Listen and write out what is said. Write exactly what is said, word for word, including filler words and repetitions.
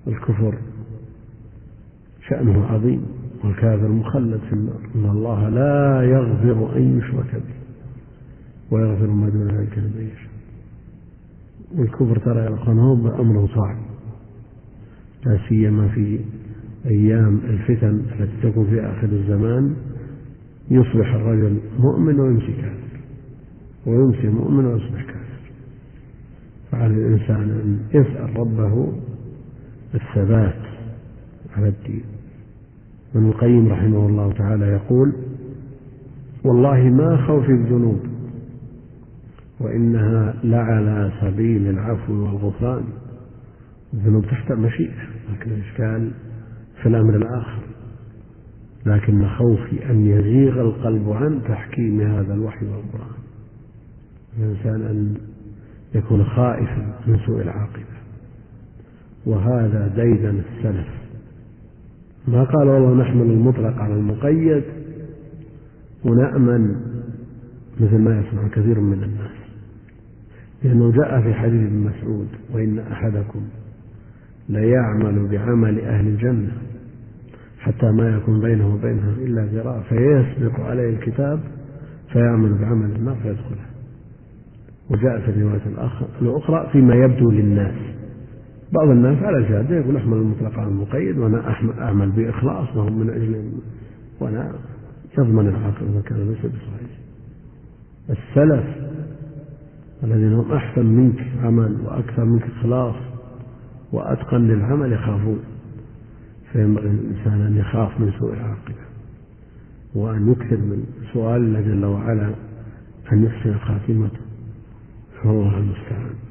الكفر شأنه عظيم، والكافر مخلد في النار، إن الله لا يغفر أن يشرك به ويغفر ما دون ذلك لمن يشاء. والكفر ترى يا أخوان هو أمره صعب، لا سيما في أيام الفتن التي تكون في آخر الزمان، يصبح الرجل مؤمن ويمسي كافر، ويمسي مؤمن ويصبح كافر. فعلى الإنسان أن يسأل ربه الثبات على الدين. ابن القيم رحمه الله تعالى يقول: والله ما خوف الذنوب وإنها لعلى سبيل العفو والغفران. الذنوب تحت مشيئة، لكن الإشكال في الأمر الآخر، لكن خوفي أن يزيغ القلب عن تحكيم هذا الوحي والقرآن. الإنسان أن يكون خائفا من سوء العاقبة، وهذا ديدن السلف. ما قال والله نحمل المطلق على المقيد ونأمن مثل ما يصنع كثير من الناس، لأنه جاء في حديث ابن مسعود: وإن أحدكم ليعمل بعمل أهل الجنة حتى ما يكون بينه وبينها إلا ذراع فيسبق عليه الكتاب فيعمل بعمل النار فيدخلها. وجاء في الرواية الأخرى فيما يبدو للناس. بعض الناس على الجادة يقول أحمل المطلق على المقيد، وأنا أعمل بإخلاص وهم من أجل، وأنا يضمن العاقل إذا كان ليس بصحيح. السلف الذين هم أحسن منك عمل وأكثر منك إخلاص وأتقن للعمل يخافون. فينبغي الإنسان أن يخاف من سوء العاقبة، وأن يكثر من سؤال الله جل وعلا أن يحسن خاتمته، فالله المستعان.